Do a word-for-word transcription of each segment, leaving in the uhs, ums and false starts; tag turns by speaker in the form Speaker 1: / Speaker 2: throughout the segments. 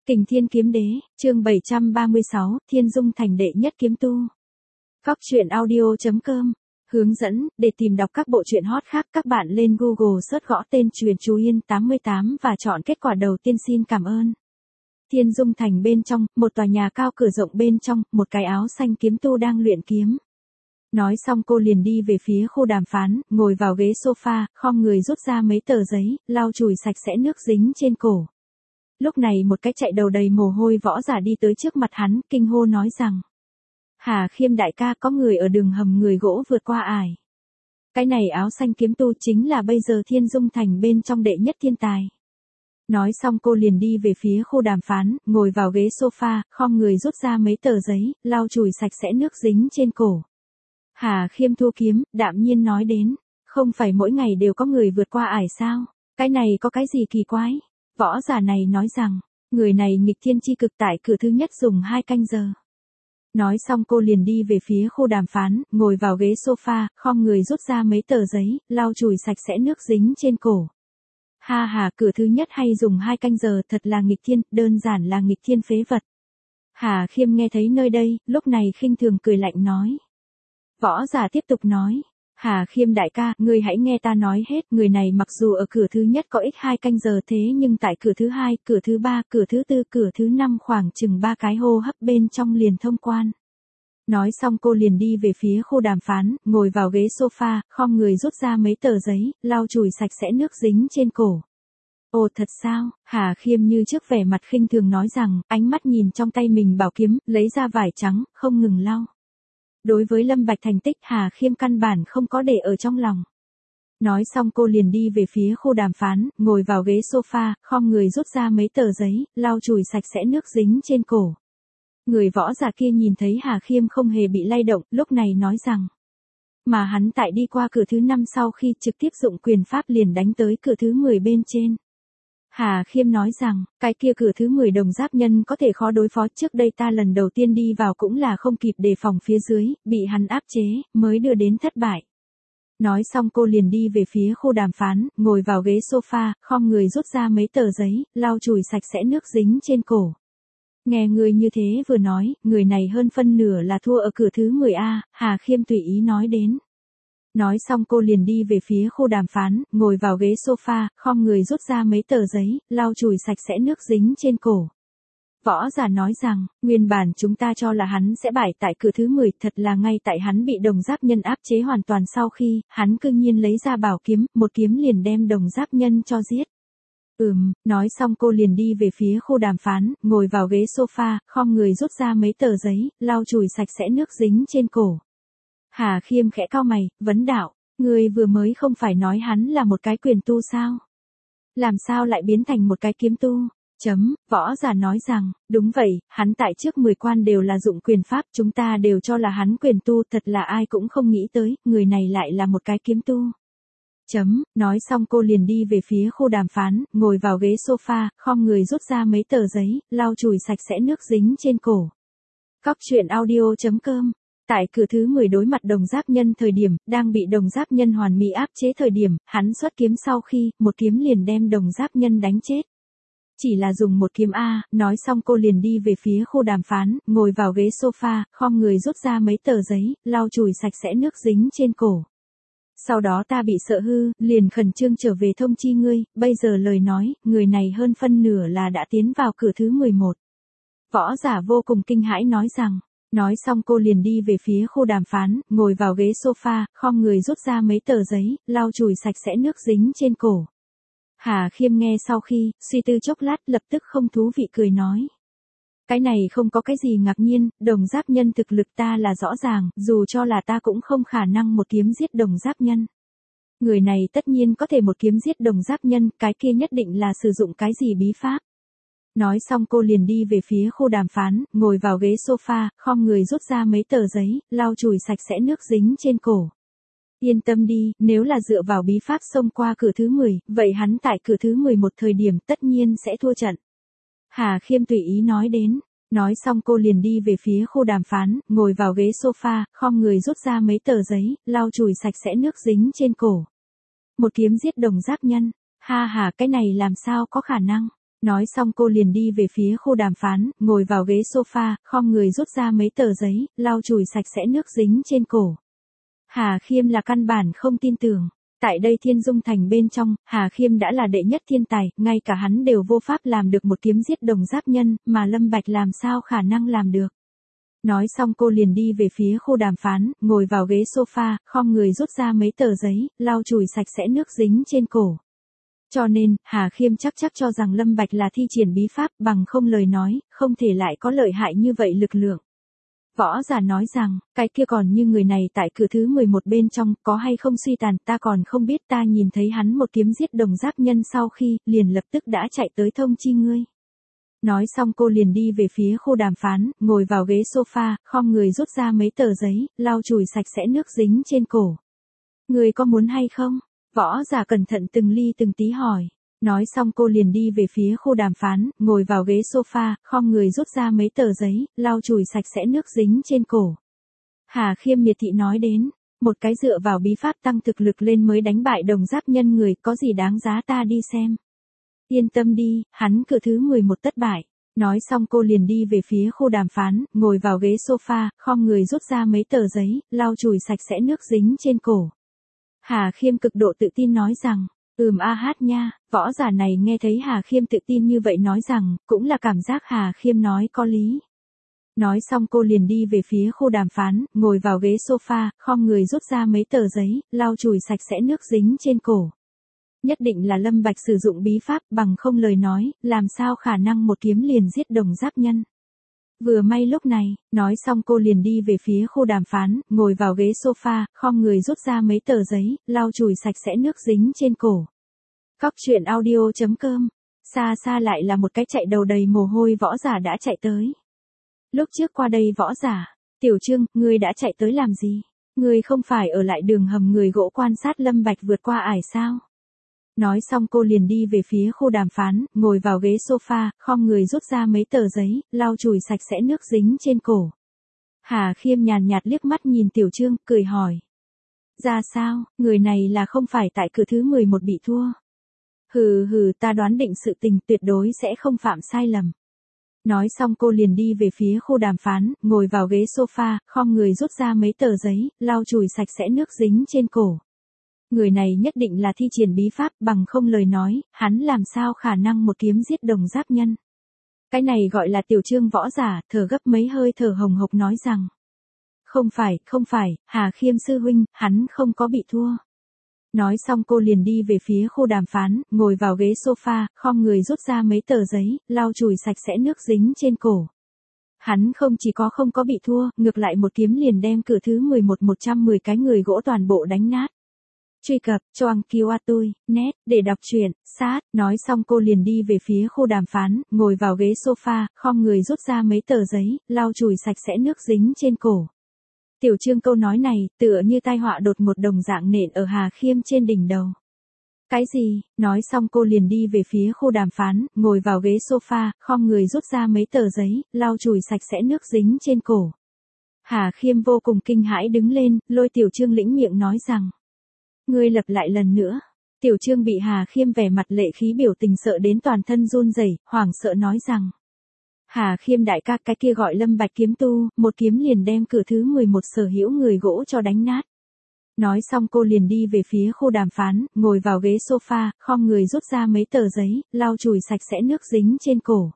Speaker 1: Kình Thiên Kiếm Đế, chương bảy trăm ba mươi sáu, Thiên Dung Thành đệ nhất kiếm tu. Cóc truyện audio chấm com. Hướng dẫn, để tìm đọc các bộ truyện hot khác các bạn lên Google search gõ tên Truyện Chú Yên tám mươi tám và chọn kết quả đầu tiên. Xin cảm ơn. Thiên Dung Thành bên trong, một tòa nhà cao cửa rộng bên trong, một cái áo xanh kiếm tu đang luyện kiếm. Nói xong cô liền đi về phía khu đàm phán, ngồi vào ghế sofa, khom người rút ra mấy tờ giấy, lau chùi sạch sẽ nước dính trên cổ. Lúc này một cái chạy đầu đầy mồ hôi võ giả đi tới trước mặt hắn, kinh hô nói rằng: Hà Khiêm đại ca, có người ở đường hầm người gỗ vượt qua ải. Cái này áo xanh kiếm tu chính là bây giờ Thiên Dung Thành bên trong đệ nhất thiên tài. Nói xong cô liền đi về phía khu đàm phán, ngồi vào ghế sofa, khom người rút ra mấy tờ giấy, lau chùi sạch sẽ nước dính trên cổ. Hà Khiêm thu kiếm, đạm nhiên nói đến: Không phải mỗi ngày đều có người vượt qua ải sao? Cái này có cái gì kỳ quái? Võ giả này nói rằng, người này nghịch thiên chi cực, tại cửa thứ nhất dùng hai canh giờ. Nói xong cô liền đi về phía khu đàm phán, ngồi vào ghế sofa, khom người rút ra mấy tờ giấy, lau chùi sạch sẽ nước dính trên cổ. Ha ha, cửa thứ nhất hay dùng hai canh giờ, thật là nghịch thiên, đơn giản là nghịch thiên phế vật. Hà Khiêm nghe thấy nơi đây, lúc này khinh thường cười lạnh nói. Võ giả tiếp tục nói. Hà Khiêm đại ca, ngươi hãy nghe ta nói hết, người này mặc dù ở cửa thứ nhất có ích hai canh giờ thế nhưng tại cửa thứ hai, cửa thứ ba, cửa thứ tư, cửa thứ năm khoảng chừng ba cái hô hấp bên trong liền thông quan. Nói xong cô liền đi về phía khu đàm phán, ngồi vào ghế sofa, khom người rút ra mấy tờ giấy, lau chùi sạch sẽ nước dính trên cổ. Ồ thật sao? Hà Khiêm như trước vẻ mặt khinh thường nói rằng, ánh mắt nhìn trong tay mình bảo kiếm, lấy ra vải trắng, không ngừng lau. Đối với Lâm Bạch thành tích, Hà Khiêm căn bản không có để ở trong lòng. Nói xong cô liền đi về phía khu đàm phán, ngồi vào ghế sofa, khom người rút ra mấy tờ giấy, lau chùi sạch sẽ nước dính trên cổ. Người võ giả kia nhìn thấy Hà Khiêm không hề bị lay động, lúc này nói rằng, mà hắn tại đi qua cửa thứ năm sau khi trực tiếp dụng quyền pháp liền đánh tới cửa thứ mười bên trên. Hà Khiêm nói rằng, cái kia cửa thứ mười đồng giáp nhân có thể khó đối phó, trước đây ta lần đầu tiên đi vào cũng là không kịp đề phòng phía dưới, bị hắn áp chế, mới đưa đến thất bại. Nói xong cô liền đi về phía khu đàm phán, ngồi vào ghế sofa, khom người rút ra mấy tờ giấy, lau chùi sạch sẽ nước dính trên cổ. Nghe người như thế vừa nói, người này hơn phân nửa là thua ở cửa thứ mười A, Hà Khiêm tùy ý nói đến. Nói xong cô liền đi về phía khu đàm phán, ngồi vào ghế sofa, khom người rút ra mấy tờ giấy, lau chùi sạch sẽ nước dính trên cổ. Võ giả nói rằng, nguyên bản chúng ta cho là hắn sẽ bại tại cửa thứ mười, thật là ngay tại hắn bị đồng giáp nhân áp chế hoàn toàn sau khi, hắn cư nhiên lấy ra bảo kiếm, một kiếm liền đem đồng giáp nhân cho giết. Ừm, nói xong cô liền đi về phía khu đàm phán, ngồi vào ghế sofa, khom người rút ra mấy tờ giấy, lau chùi sạch sẽ nước dính trên cổ. Hà Khiêm khẽ cau mày, vấn đạo, ngươi vừa mới không phải nói hắn là một cái quyền tu sao? Làm sao lại biến thành một cái kiếm tu? Chấm, võ giả nói rằng, đúng vậy, hắn tại trước mười quan đều là dụng quyền pháp, chúng ta đều cho là hắn quyền tu, thật là ai cũng không nghĩ tới, người này lại là một cái kiếm tu. Chấm, nói xong cô liền đi về phía khu đàm phán, ngồi vào ghế sofa, khom người rút ra mấy tờ giấy, lau chùi sạch sẽ nước dính trên cổ. Cóc truyện audio chấm com. Tại cửa thứ mười đối mặt đồng giáp nhân thời điểm, đang bị đồng giáp nhân hoàn mỹ áp chế thời điểm, hắn xuất kiếm sau khi, một kiếm liền đem đồng giáp nhân đánh chết. Chỉ là dùng một kiếm A, nói xong cô liền đi về phía khu đàm phán, ngồi vào ghế sofa, khom người rút ra mấy tờ giấy, lau chùi sạch sẽ nước dính trên cổ. Sau đó ta bị sợ hư, liền khẩn trương trở về thông chi ngươi, bây giờ lời nói, người này hơn phân nửa là đã tiến vào cửa thứ mười một. Võ giả vô cùng kinh hãi nói rằng. Nói xong cô liền đi về phía khu đàm phán, ngồi vào ghế sofa, khom người rút ra mấy tờ giấy, lau chùi sạch sẽ nước dính trên cổ. Hà Khiêm nghe sau khi, suy tư chốc lát, lập tức không thú vị cười nói. Cái này không có cái gì ngạc nhiên, đồng giáp nhân thực lực ta là rõ ràng, dù cho là ta cũng không khả năng một kiếm giết đồng giáp nhân. Người này tất nhiên có thể một kiếm giết đồng giáp nhân, cái kia nhất định là sử dụng cái gì bí pháp. Nói xong cô liền đi về phía khu đàm phán, ngồi vào ghế sofa, khom người rút ra mấy tờ giấy, lau chùi sạch sẽ nước dính trên cổ. Yên tâm đi, nếu là dựa vào bí pháp xông qua cửa thứ mười, vậy hắn tại cửa thứ mười một thời điểm tất nhiên sẽ thua trận. Hà Khiêm tùy ý nói đến. Nói xong cô liền đi về phía khu đàm phán, ngồi vào ghế sofa, khom người rút ra mấy tờ giấy, lau chùi sạch sẽ nước dính trên cổ. Một kiếm giết đồng giáp nhân. Ha ha, cái này làm sao có khả năng? Nói xong cô liền đi về phía khu đàm phán, ngồi vào ghế sofa, khom người rút ra mấy tờ giấy, lau chùi sạch sẽ nước dính trên cổ. Hà Khiêm là căn bản không tin tưởng. Tại đây Thiên Dung Thành bên trong, Hà Khiêm đã là đệ nhất thiên tài, ngay cả hắn đều vô pháp làm được một kiếm giết đồng giáp nhân, mà Lâm Bạch làm sao khả năng làm được. Nói xong cô liền đi về phía khu đàm phán, ngồi vào ghế sofa, khom người rút ra mấy tờ giấy, lau chùi sạch sẽ nước dính trên cổ. Cho nên, Hà Khiêm chắc chắc cho rằng Lâm Bạch là thi triển bí pháp, bằng không lời nói, không thể lại có lợi hại như vậy lực lượng. Võ giả nói rằng, cái kia còn như người này tại cửa thứ mười một bên trong, có hay không suy tàn, ta còn không biết, ta nhìn thấy hắn một kiếm giết đồng giáp nhân sau khi, liền lập tức đã chạy tới thông chi ngươi. Nói xong cô liền đi về phía khu đàm phán, ngồi vào ghế sofa, khom người rút ra mấy tờ giấy, lau chùi sạch sẽ nước dính trên cổ. Ngươi có muốn hay không? Võ giả cẩn thận từng ly từng tí hỏi. Nói xong cô liền đi về phía khu đàm phán, ngồi vào ghế sofa, khom người rút ra mấy tờ giấy, lau chùi sạch sẽ nước dính trên cổ. Hà Khiêm miệt thị nói đến, một cái dựa vào bí pháp tăng thực lực lên mới đánh bại đồng giáp nhân người, có gì đáng giá ta đi xem. Yên tâm đi, hắn cửa thứ mười một tất bại. Nói xong cô liền đi về phía khu đàm phán, ngồi vào ghế sofa, khom người rút ra mấy tờ giấy, lau chùi sạch sẽ nước dính trên cổ. Hà Khiêm cực độ tự tin nói rằng, ừm a hát nha, võ giả này nghe thấy Hà Khiêm tự tin như vậy nói rằng, cũng là cảm giác Hà Khiêm nói có lý. Nói xong cô liền đi về phía khu đàm phán, ngồi vào ghế sofa, khom người rút ra mấy tờ giấy, lau chùi sạch sẽ nước dính trên cổ. Nhất định là Lâm Bạch sử dụng bí pháp, bằng không lời nói, làm sao khả năng một kiếm liền giết đồng giáp nhân. Vừa may lúc này, nói xong cô liền đi về phía khu đàm phán, ngồi vào ghế sofa, khom người rút ra mấy tờ giấy, lau chùi sạch sẽ nước dính trên cổ. Cóc truyện audio chấm com. Xa xa lại là một cái chạy đầu đầy mồ hôi võ giả đã chạy tới. Lúc trước qua đây võ giả, Tiểu Trương, ngươi đã chạy tới làm gì? Ngươi không phải ở lại đường hầm người gỗ quan sát Lâm Bạch vượt qua ải sao? Nói xong cô liền đi về phía khu đàm phán, ngồi vào ghế sofa, khom người rút ra mấy tờ giấy, lau chùi sạch sẽ nước dính trên cổ. Hà Khiêm nhàn nhạt liếc mắt nhìn Tiểu Trương, cười hỏi. Ra sao, người này là không phải tại cửa thứ mười một bị thua? Hừ hừ, ta đoán định sự tình tuyệt đối sẽ không phạm sai lầm. Nói xong cô liền đi về phía khu đàm phán, ngồi vào ghế sofa, khom người rút ra mấy tờ giấy, lau chùi sạch sẽ nước dính trên cổ. Người này nhất định là thi triển bí pháp, bằng không lời nói, hắn làm sao khả năng một kiếm giết đồng giáp nhân. Cái này gọi là Tiểu Trương võ giả, thở gấp mấy hơi thở hồng hộc nói rằng. Không phải, không phải, Hà Khiêm sư huynh, hắn không có bị thua. Nói xong cô liền đi về phía khu đàm phán, ngồi vào ghế sofa, khom người rút ra mấy tờ giấy, lau chùi sạch sẽ nước dính trên cổ. Hắn không chỉ có không có bị thua, ngược lại một kiếm liền đem cửa thứ mười một một trăm mười cái người gỗ toàn bộ đánh nát. Truy cập, choang kiu a tui, net, để đọc truyện, sát, nói xong cô liền đi về phía khu đàm phán, ngồi vào ghế sofa, khom người rút ra mấy tờ giấy, lau chùi sạch sẽ nước dính trên cổ. Tiểu Trương câu nói này, tựa như tai họa đột một đồng dạng nện ở Hà Khiêm trên đỉnh đầu. Cái gì? Nói xong cô liền đi về phía khu đàm phán, ngồi vào ghế sofa, khom người rút ra mấy tờ giấy, lau chùi sạch sẽ nước dính trên cổ. Hà Khiêm vô cùng kinh hãi đứng lên, lôi Tiểu Trương lĩnh miệng nói rằng. Ngươi lặp lại lần nữa. Tiểu Trương bị Hà Khiêm vẻ mặt lệ khí biểu tình sợ đến toàn thân run rẩy, hoảng sợ nói rằng. Hà Khiêm đại ca, cái kia gọi Lâm Bạch kiếm tu, một kiếm liền đem cửa thứ mười một sở hữu người gỗ cho đánh nát. Nói xong cô liền đi về phía khu đàm phán, ngồi vào ghế sofa, khom người rút ra mấy tờ giấy, lau chùi sạch sẽ nước dính trên cổ.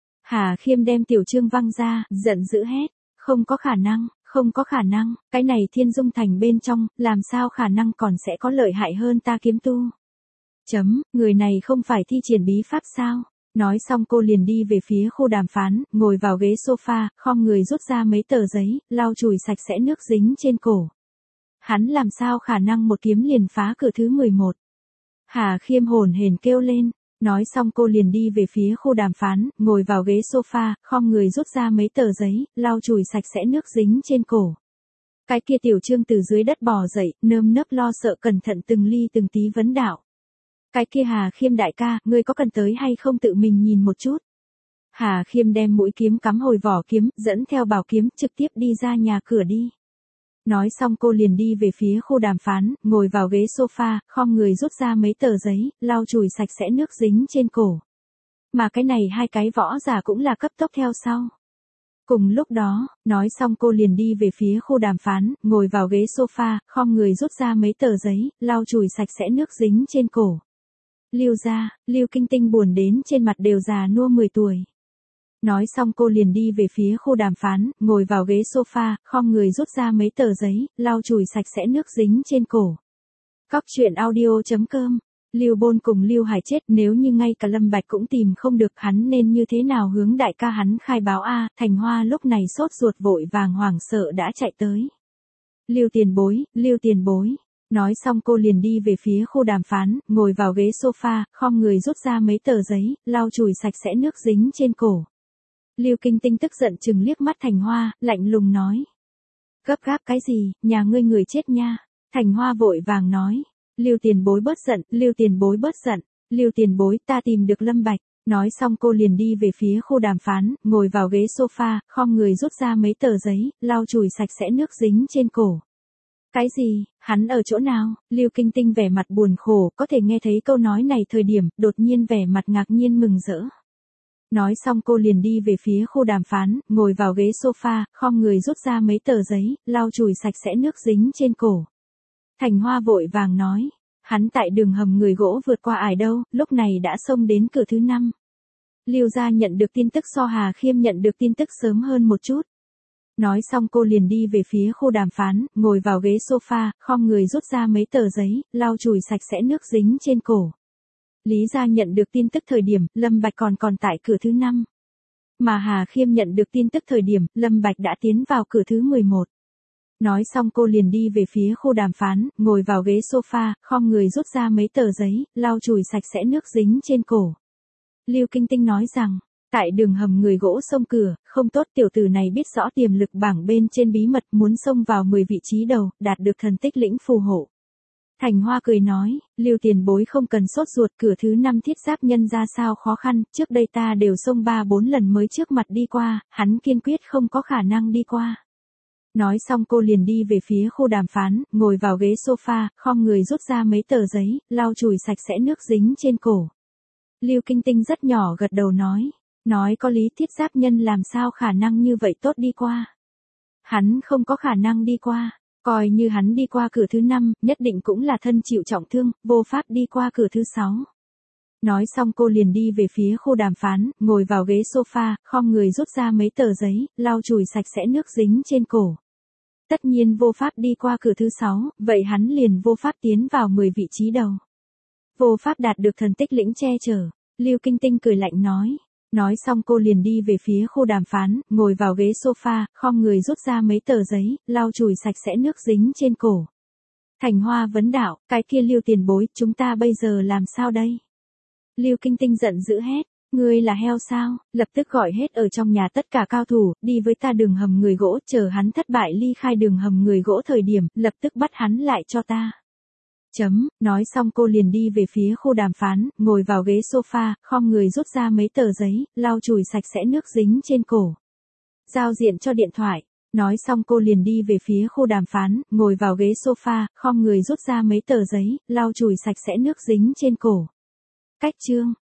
Speaker 1: Hà Khiêm đem Tiểu Trương văng ra, giận dữ hét. Không có khả năng, không có khả năng, cái này Thiên Dung Thành bên trong, làm sao khả năng còn sẽ có lợi hại hơn ta kiếm tu. Chấm, người này không phải thi triển bí pháp sao? Nói xong cô liền đi về phía khu đàm phán, ngồi vào ghế sofa, khom người rút ra mấy tờ giấy, lau chùi sạch sẽ nước dính trên cổ. Hắn làm sao khả năng một kiếm liền phá cửa thứ mười một? Hà Khiêm hồn hển kêu lên. Nói xong cô liền đi về phía khu đàm phán, ngồi vào ghế sofa, khom người rút ra mấy tờ giấy, lau chùi sạch sẽ nước dính trên cổ. Cái kia Tiểu Trương từ dưới đất bò dậy, nơm nớp lo sợ cẩn thận từng ly từng tí vấn đạo. Cái kia Hà Khiêm đại ca, ngươi có cần tới hay không tự mình nhìn một chút? Hà Khiêm đem mũi kiếm cắm hồi vỏ kiếm, dẫn theo bảo kiếm, trực tiếp đi ra nhà cửa đi. Nói xong cô liền đi về phía khu đàm phán, ngồi vào ghế sofa, khom người rút ra mấy tờ giấy, lau chùi sạch sẽ nước dính trên cổ. Mà cái này hai cái võ giả cũng là cấp tốc theo sau. Cùng lúc đó, nói xong cô liền đi về phía khu đàm phán, ngồi vào ghế sofa, khom người rút ra mấy tờ giấy, lau chùi sạch sẽ nước dính trên cổ. Lưu gia, Lưu Kinh Tinh buồn đến trên mặt đều già nua mười tuổi. Nói xong cô liền đi về phía khu đàm phán, ngồi vào ghế sofa, khom người rút ra mấy tờ giấy, lau chùi sạch sẽ nước dính trên cổ. Cóc truyện audio chấm com. Lưu Bôn cùng Lưu Hải chết, nếu như ngay cả Lâm Bạch cũng tìm không được hắn nên như thế nào hướng đại ca hắn khai báo a? Thành Hoa lúc này sốt ruột vội vàng hoảng sợ đã chạy tới. Lưu tiền bối, Lưu tiền bối. Nói xong cô liền đi về phía khu đàm phán, ngồi vào ghế sofa, khom người rút ra mấy tờ giấy, lau chùi sạch sẽ nước dính trên cổ. Lưu Kinh Tinh tức giận chừng liếc mắt Thành Hoa, lạnh lùng nói. Gấp gáp cái gì, nhà ngươi người chết nha. Thành Hoa vội vàng nói. Lưu tiền bối bớt giận, Lưu tiền bối bớt giận, Lưu tiền bối ta tìm được Lâm Bạch. Nói xong cô liền đi về phía khu đàm phán, ngồi vào ghế sofa, khom người rút ra mấy tờ giấy, lau chùi sạch sẽ nước dính trên cổ. Cái gì, hắn ở chỗ nào? Lưu Kinh Tinh vẻ mặt buồn khổ, có thể nghe thấy câu nói này thời điểm, đột nhiên vẻ mặt ngạc nhiên mừng rỡ. Nói xong cô liền đi về phía khu đàm phán, ngồi vào ghế sofa, khom người rút ra mấy tờ giấy, lau chùi sạch sẽ nước dính trên cổ. Thành Hoa vội vàng nói, hắn tại đường hầm người gỗ vượt qua ải đâu, lúc này đã xông đến cửa thứ năm. Lưu gia nhận được tin tức so Hà Khiêm nhận được tin tức sớm hơn một chút. Nói xong cô liền đi về phía khu đàm phán, ngồi vào ghế sofa, khom người rút ra mấy tờ giấy, lau chùi sạch sẽ nước dính trên cổ. Lý gia nhận được tin tức thời điểm, Lâm Bạch còn còn tại cửa thứ năm. Mà Hà Khiêm nhận được tin tức thời điểm, Lâm Bạch đã tiến vào cửa thứ mười một. Nói xong cô liền đi về phía khu đàm phán, ngồi vào ghế sofa, khom người rút ra mấy tờ giấy, lau chùi sạch sẽ nước dính trên cổ. Lưu Kinh Tinh nói rằng, tại đường hầm người gỗ xông cửa, không tốt, tiểu tử này biết rõ tiềm lực bảng bên trên bí mật, muốn xông vào mười vị trí đầu, đạt được thần tích lĩnh phù hộ. Thành Hoa cười nói, Lưu tiền bối không cần sốt ruột, cửa thứ năm thiết giáp nhân ra sao khó khăn, trước đây ta đều xông ba bốn lần mới trước mặt đi qua, hắn kiên quyết không có khả năng đi qua. Nói xong cô liền đi về phía khu đàm phán, ngồi vào ghế sofa, khom người rút ra mấy tờ giấy, lau chùi sạch sẽ nước dính trên cổ. Lưu Kinh Tinh rất nhỏ gật đầu nói, nói có lý, thiết giáp nhân làm sao khả năng như vậy tốt đi qua. Hắn không có khả năng đi qua, coi như hắn đi qua cửa thứ năm, nhất định cũng là thân chịu trọng thương, vô pháp đi qua cửa thứ sáu. Nói xong cô liền đi về phía khu đàm phán, ngồi vào ghế sofa, khom người rút ra mấy tờ giấy, lau chùi sạch sẽ nước dính trên cổ. Tất nhiên vô pháp đi qua cửa thứ sáu, vậy hắn liền vô pháp tiến vào mười vị trí đầu. Vô pháp đạt được thần tích lĩnh che chở. Lưu Kinh Tinh cười lạnh nói. Nói xong cô liền đi về phía khu đàm phán, ngồi vào ghế sofa, khom người rút ra mấy tờ giấy, lau chùi sạch sẽ nước dính trên cổ. Thành Hoa vấn đạo, cái kia Lưu tiền bối, chúng ta bây giờ làm sao đây? Lưu Kinh Tinh giận dữ hét, ngươi là heo sao, lập tức gọi hết ở trong nhà tất cả cao thủ, đi với ta đường hầm người gỗ, chờ hắn thất bại ly khai đường hầm người gỗ thời điểm, lập tức bắt hắn lại cho ta. Chấm, nói xong cô liền đi về phía khu đàm phán, ngồi vào ghế sofa, khom người rút ra mấy tờ giấy, lau chùi sạch sẽ nước dính trên cổ. Giao diện cho điện thoại. Nói xong cô liền đi về phía khu đàm phán, ngồi vào ghế sofa, khom người rút ra mấy tờ giấy, lau chùi sạch sẽ nước dính trên cổ. Cách chương.